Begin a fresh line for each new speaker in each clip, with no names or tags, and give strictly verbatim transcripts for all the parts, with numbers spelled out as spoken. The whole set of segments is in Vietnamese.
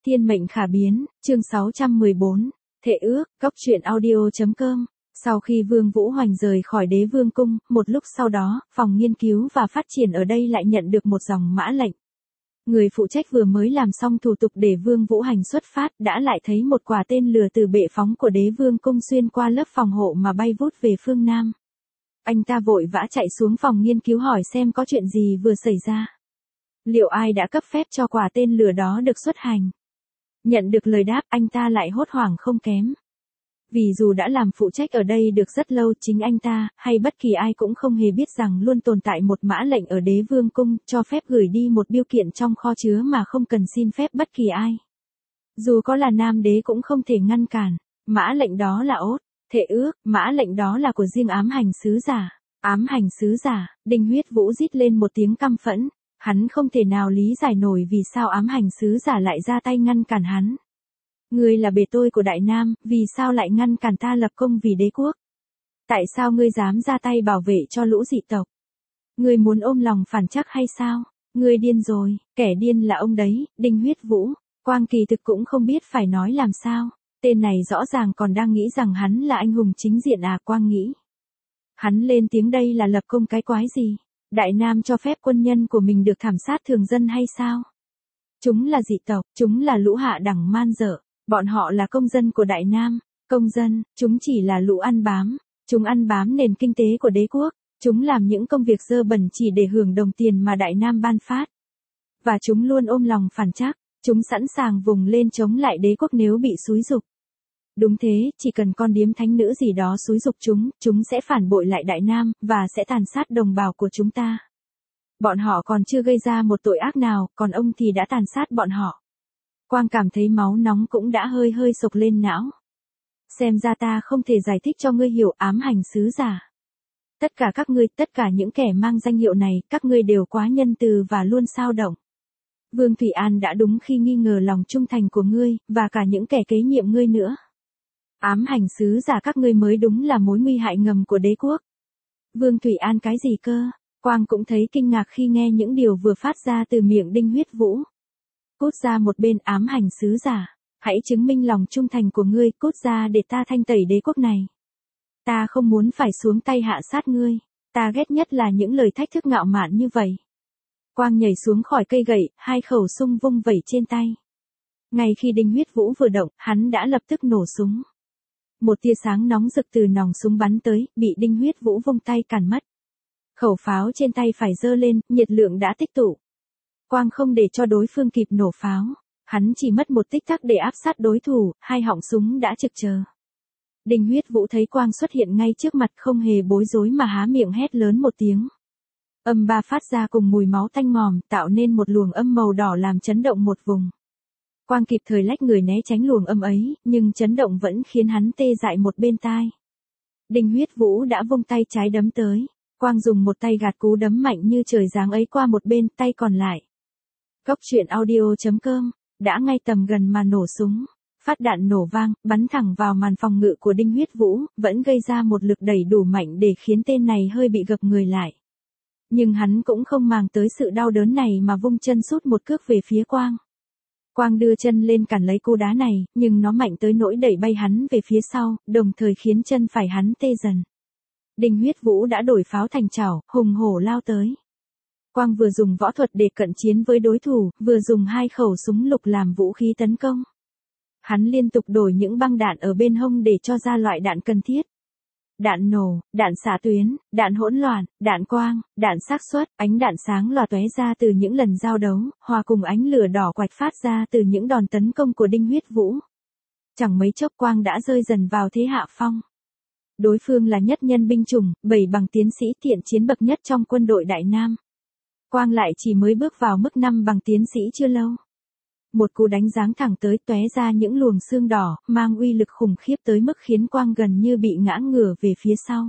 Thiên mệnh khả biến, chương sáu trăm mười bốn, Thệ ước, cốc truyện audio.com. Sau khi Vương Vũ Hoành rời khỏi Đế Vương cung, một lúc sau đó, phòng nghiên cứu và phát triển ở đây lại nhận được một dòng mã lệnh. Người phụ trách vừa mới làm xong thủ tục để Vương Vũ Hoành xuất phát, đã lại thấy một quả tên lửa từ bệ phóng của Đế Vương cung xuyên qua lớp phòng hộ mà bay vút về phương Nam. Anh ta vội vã chạy xuống phòng nghiên cứu hỏi xem có chuyện gì vừa xảy ra. Liệu ai đã cấp phép cho quả tên lửa đó được xuất hành? Nhận được lời đáp, anh ta lại hốt hoảng không kém. Vì dù đã làm phụ trách ở đây được rất lâu, chính anh ta, hay bất kỳ ai cũng không hề biết rằng luôn tồn tại một mã lệnh ở Đế Vương cung, cho phép gửi đi một bưu kiện trong kho chứa mà không cần xin phép bất kỳ ai. Dù có là nam đế cũng không thể ngăn cản. Mã lệnh đó là ốt, thệ ước, mã lệnh đó là của riêng ám hành sứ giả. Ám hành sứ giả, Đinh Huyết Vũ rít lên một tiếng căm phẫn. Hắn không thể nào lý giải nổi vì sao ám hành sứ giả lại ra tay ngăn cản hắn. Ngươi là bề tôi của Đại Nam, vì sao lại ngăn cản ta lập công vì đế quốc? Tại sao ngươi dám ra tay bảo vệ cho lũ dị tộc? Ngươi muốn ôm lòng phản trắc hay sao? Ngươi điên rồi, kẻ điên là ông đấy, Đinh Huyết Vũ. Quang kỳ thực cũng không biết phải nói làm sao. Tên này rõ ràng còn đang nghĩ rằng hắn là anh hùng chính diện à, Quang nghĩ. Hắn lên tiếng đây là lập công cái quái gì? Đại Nam cho phép quân nhân của mình được thảm sát thường dân hay sao? Chúng là dị tộc, chúng là lũ hạ đẳng man dợ, bọn họ là công dân của Đại Nam, công dân, chúng chỉ là lũ ăn bám, chúng ăn bám nền kinh tế của đế quốc, chúng làm những công việc dơ bẩn chỉ để hưởng đồng tiền mà Đại Nam ban phát. Và chúng luôn ôm lòng phản trắc, chúng sẵn sàng vùng lên chống lại đế quốc nếu bị xúi giục. Đúng thế, chỉ cần con điếm thánh nữ gì đó xúi giục chúng, chúng sẽ phản bội lại Đại Nam, và sẽ tàn sát đồng bào của chúng ta. Bọn họ còn chưa gây ra một tội ác nào, còn ông thì đã tàn sát bọn họ. Quang cảm thấy máu nóng cũng đã hơi hơi sộc lên não. Xem ra ta không thể giải thích cho ngươi hiểu, ám hành sứ giả. Tất cả các ngươi, tất cả những kẻ mang danh hiệu này, các ngươi đều quá nhân từ và luôn xao động. Vương Thủy An đã đúng khi nghi ngờ lòng trung thành của ngươi, và cả những kẻ kế nhiệm ngươi nữa. Ám hành sứ giả các ngươi mới đúng là mối nguy hại ngầm của đế quốc. Vương Thủy An cái gì cơ? Quang cũng thấy kinh ngạc khi nghe những điều vừa phát ra từ miệng Đinh Huyết Vũ. Cút ra một bên, ám hành sứ giả. Hãy chứng minh lòng trung thành của ngươi, cút ra để ta thanh tẩy đế quốc này. Ta không muốn phải xuống tay hạ sát ngươi. Ta ghét nhất là những lời thách thức ngạo mạn như vậy. Quang nhảy xuống khỏi cây gậy, hai khẩu súng vung vẩy trên tay. Ngay khi Đinh Huyết Vũ vừa động, hắn đã lập tức nổ súng. Một tia sáng nóng rực từ nòng súng bắn tới, bị Đinh Huyết Vũ vung tay cản mất. Khẩu pháo trên tay phải giơ lên, nhiệt lượng đã tích tụ. Quang không để cho đối phương kịp nổ pháo. Hắn chỉ mất một tích tắc để áp sát đối thủ, hai họng súng đã trực chờ. Đinh Huyết Vũ thấy Quang xuất hiện ngay trước mặt, không hề bối rối mà há miệng hét lớn một tiếng. Âm ba phát ra cùng mùi máu tanh ngòm, tạo nên một luồng âm màu đỏ làm chấn động một vùng. Quang kịp thời lách người né tránh luồng âm ấy, nhưng chấn động vẫn khiến hắn tê dại một bên tai. Đinh Huyết Vũ đã vung tay trái đấm tới. Quang dùng một tay gạt cú đấm mạnh như trời giáng ấy qua một bên, tay còn lại. Cốc truyện audio.com, đã ngay tầm gần mà nổ súng. Phát đạn nổ vang, bắn thẳng vào màn phòng ngự của Đinh Huyết Vũ, vẫn gây ra một lực đẩy đủ mạnh để khiến tên này hơi bị gập người lại. Nhưng hắn cũng không màng tới sự đau đớn này mà vung chân sút một cước về phía Quang. Quang đưa chân lên cản lấy cú đá này, nhưng nó mạnh tới nỗi đẩy bay hắn về phía sau, đồng thời khiến chân phải hắn tê dần. Đinh Huyết Vũ đã đổi pháo thành chảo, hùng hổ lao tới. Quang vừa dùng võ thuật để cận chiến với đối thủ, vừa dùng hai khẩu súng lục làm vũ khí tấn công. Hắn liên tục đổi những băng đạn ở bên hông để cho ra loại đạn cần thiết. Đạn nổ, đạn xạ tuyến, đạn hỗn loạn, đạn quang, đạn xác suất, ánh đạn sáng lòa tóe ra từ những lần giao đấu, hòa cùng ánh lửa đỏ quạch phát ra từ những đòn tấn công của Đinh Huyết Vũ. Chẳng mấy chốc Quang đã rơi dần vào thế hạ phong. Đối phương là nhất nhân binh chủng, bảy bằng tiến sĩ thiện chiến bậc nhất trong quân đội Đại Nam. Quang lại chỉ mới bước vào mức năm bằng tiến sĩ chưa lâu. Một cú đánh giáng thẳng tới, tóe ra những luồng xương đỏ, mang uy lực khủng khiếp tới mức khiến Quang gần như bị ngã ngửa về phía sau.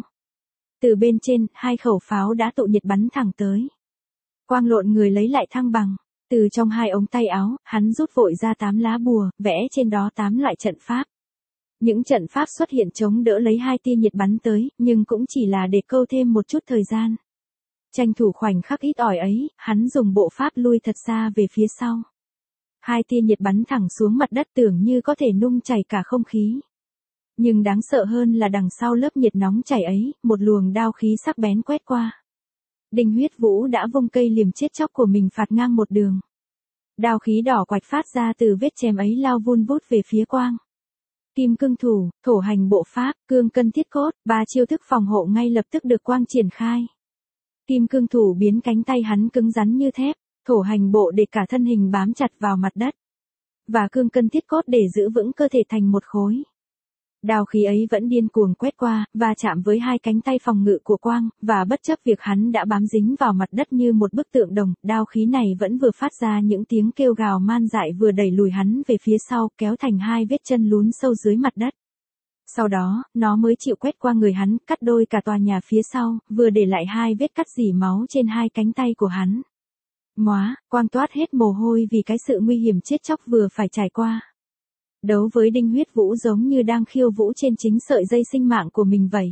Từ bên trên, hai khẩu pháo đã tụ nhiệt bắn thẳng tới. Quang lộn người lấy lại thăng bằng. Từ trong hai ống tay áo, hắn rút vội ra tám lá bùa, vẽ trên đó tám loại trận pháp. Những trận pháp xuất hiện chống đỡ lấy hai tia nhiệt bắn tới, nhưng cũng chỉ là để câu thêm một chút thời gian. Tranh thủ khoảnh khắc ít ỏi ấy, hắn dùng bộ pháp lui thật xa về phía sau. Hai tia nhiệt bắn thẳng xuống mặt đất tưởng như có thể nung chảy cả không khí. Nhưng đáng sợ hơn là đằng sau lớp nhiệt nóng chảy ấy, một luồng đao khí sắc bén quét qua. Đinh Huyết Vũ đã vung cây liềm chết chóc của mình phạt ngang một đường. Đao khí đỏ quạch phát ra từ vết chém ấy lao vun vút về phía Quang. Kim cương thủ, thổ hành bộ pháp, cương cân thiết cốt, ba chiêu thức phòng hộ ngay lập tức được Quang triển khai. Kim cương thủ biến cánh tay hắn cứng rắn như thép, thổ hành bộ để cả thân hình bám chặt vào mặt đất. Và cương cân thiết cốt để giữ vững cơ thể thành một khối. Đao khí ấy vẫn điên cuồng quét qua, và chạm với hai cánh tay phòng ngự của Quang, và bất chấp việc hắn đã bám dính vào mặt đất như một bức tượng đồng, đao khí này vẫn vừa phát ra những tiếng kêu gào man dại vừa đẩy lùi hắn về phía sau, kéo thành hai vết chân lún sâu dưới mặt đất. Sau đó, nó mới chịu quét qua người hắn, cắt đôi cả tòa nhà phía sau, vừa để lại hai vết cắt rỉ máu trên hai cánh tay của hắn. Móa, Quang toát hết mồ hôi vì cái sự nguy hiểm chết chóc vừa phải trải qua. Đấu với Đinh Huyết Vũ giống như đang khiêu vũ trên chính sợi dây sinh mạng của mình vậy.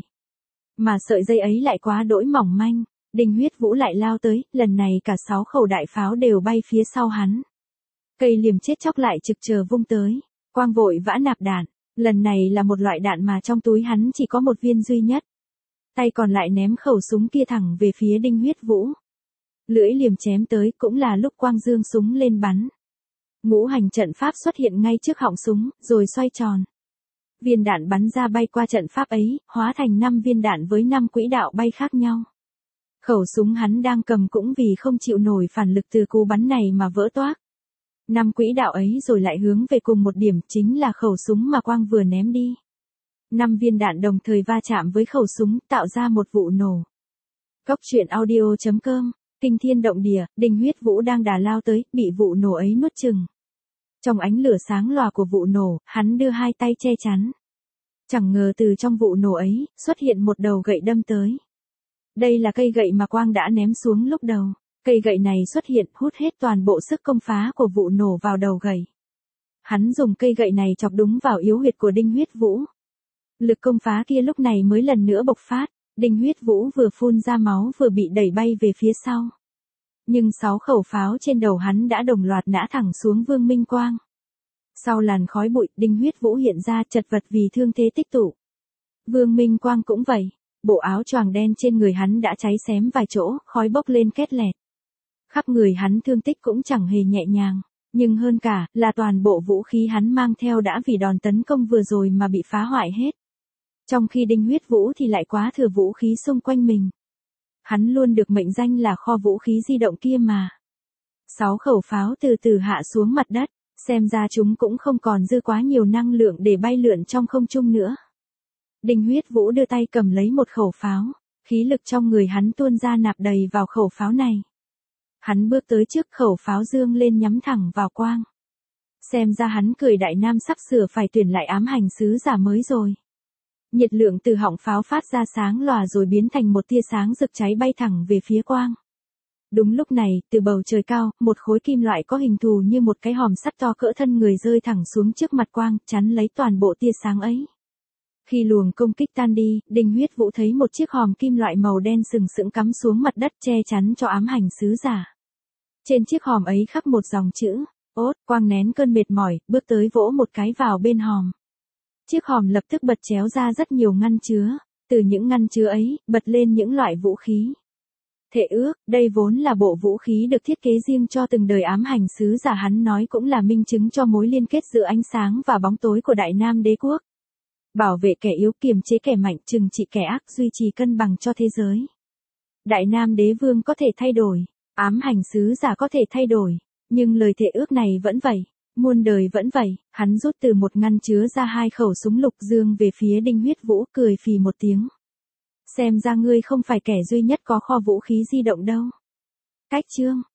Mà sợi dây ấy lại quá đỗi mỏng manh, Đinh Huyết Vũ lại lao tới, lần này cả sáu khẩu đại pháo đều bay phía sau hắn. Cây liềm chết chóc lại trực chờ vung tới, Quang vội vã nạp đạn, lần này là một loại đạn mà trong túi hắn chỉ có một viên duy nhất. Tay còn lại ném khẩu súng kia thẳng về phía Đinh Huyết Vũ. Lưỡi liềm chém tới cũng là lúc Quang giương súng lên bắn. Ngũ hành trận pháp xuất hiện ngay trước họng súng, rồi xoay tròn. Viên đạn bắn ra bay qua trận pháp ấy, hóa thành năm viên đạn với năm quỹ đạo bay khác nhau. Khẩu súng hắn đang cầm cũng vì không chịu nổi phản lực từ cú bắn này mà vỡ toác. Năm quỹ đạo ấy rồi lại hướng về cùng một điểm, chính là khẩu súng mà Quang vừa ném đi. Năm viên đạn đồng thời va chạm với khẩu súng, tạo ra một vụ nổ. Cốc truyện audio chấm com, kinh thiên động địa, Đinh Huyết Vũ đang đà lao tới, bị vụ nổ ấy nuốt chừng. Trong ánh lửa sáng lòa của vụ nổ, hắn đưa hai tay che chắn. Chẳng ngờ từ trong vụ nổ ấy, xuất hiện một đầu gậy đâm tới. Đây là cây gậy mà Quang đã ném xuống lúc đầu. Cây gậy này xuất hiện, hút hết toàn bộ sức công phá của vụ nổ vào đầu gậy. Hắn dùng cây gậy này chọc đúng vào yếu huyệt của Đinh Huyết Vũ. Lực công phá kia lúc này mới lần nữa bộc phát, Đinh Huyết Vũ vừa phun ra máu vừa bị đẩy bay về phía sau. Nhưng sáu khẩu pháo trên đầu hắn đã đồng loạt nã thẳng xuống Vương Minh Quang. Sau làn khói bụi, Đinh Huyết Vũ hiện ra chật vật vì thương thế tích tụ. Vương Minh Quang cũng vậy, bộ áo choàng đen trên người hắn đã cháy xém vài chỗ, khói bốc lên két lẹt. Khắp người hắn thương tích cũng chẳng hề nhẹ nhàng, nhưng hơn cả là toàn bộ vũ khí hắn mang theo đã vì đòn tấn công vừa rồi mà bị phá hoại hết. Trong khi Đinh Huyết Vũ thì lại quá thừa vũ khí xung quanh mình. Hắn luôn được mệnh danh là kho vũ khí di động kia mà. Sáu khẩu pháo từ từ hạ xuống mặt đất, xem ra chúng cũng không còn dư quá nhiều năng lượng để bay lượn trong không trung nữa. Đinh Huyết Vũ đưa tay cầm lấy một khẩu pháo, khí lực trong người hắn tuôn ra nạp đầy vào khẩu pháo này. Hắn bước tới trước khẩu pháo dương lên nhắm thẳng vào Quang. Xem ra hắn cười đại nam sắp sửa phải tuyển lại ám hành sứ giả mới rồi. Nhiệt lượng từ họng pháo phát ra sáng lòa rồi biến thành một tia sáng rực cháy bay thẳng về phía Quang. Đúng lúc này, từ bầu trời cao, một khối kim loại có hình thù như một cái hòm sắt to cỡ thân người rơi thẳng xuống trước mặt Quang, chắn lấy toàn bộ tia sáng ấy. Khi luồng công kích tan đi, Đinh Huyết Vũ thấy một chiếc hòm kim loại màu đen sừng sững cắm xuống mặt đất che chắn cho ám hành sứ giả. Trên chiếc hòm ấy khắc một dòng chữ, ốt, Quang nén cơn mệt mỏi, bước tới vỗ một cái vào bên hòm. Chiếc hòm lập tức bật chéo ra rất nhiều ngăn chứa, từ những ngăn chứa ấy, bật lên những loại vũ khí. Thệ ước, đây vốn là bộ vũ khí được thiết kế riêng cho từng đời ám hành sứ giả, hắn nói cũng là minh chứng cho mối liên kết giữa ánh sáng và bóng tối của Đại Nam Đế quốc. Bảo vệ kẻ yếu, kiềm chế kẻ mạnh, trừng trị kẻ ác, duy trì cân bằng cho thế giới. Đại Nam Đế Vương có thể thay đổi, ám hành sứ giả có thể thay đổi, nhưng lời thệ ước này vẫn vậy, muôn đời vẫn vậy. Hắn rút từ một ngăn chứa ra hai khẩu súng lục dương về phía Đinh Huyết Vũ, cười phì một tiếng. Xem ra ngươi không phải kẻ duy nhất có kho vũ khí di động đâu. Cách chương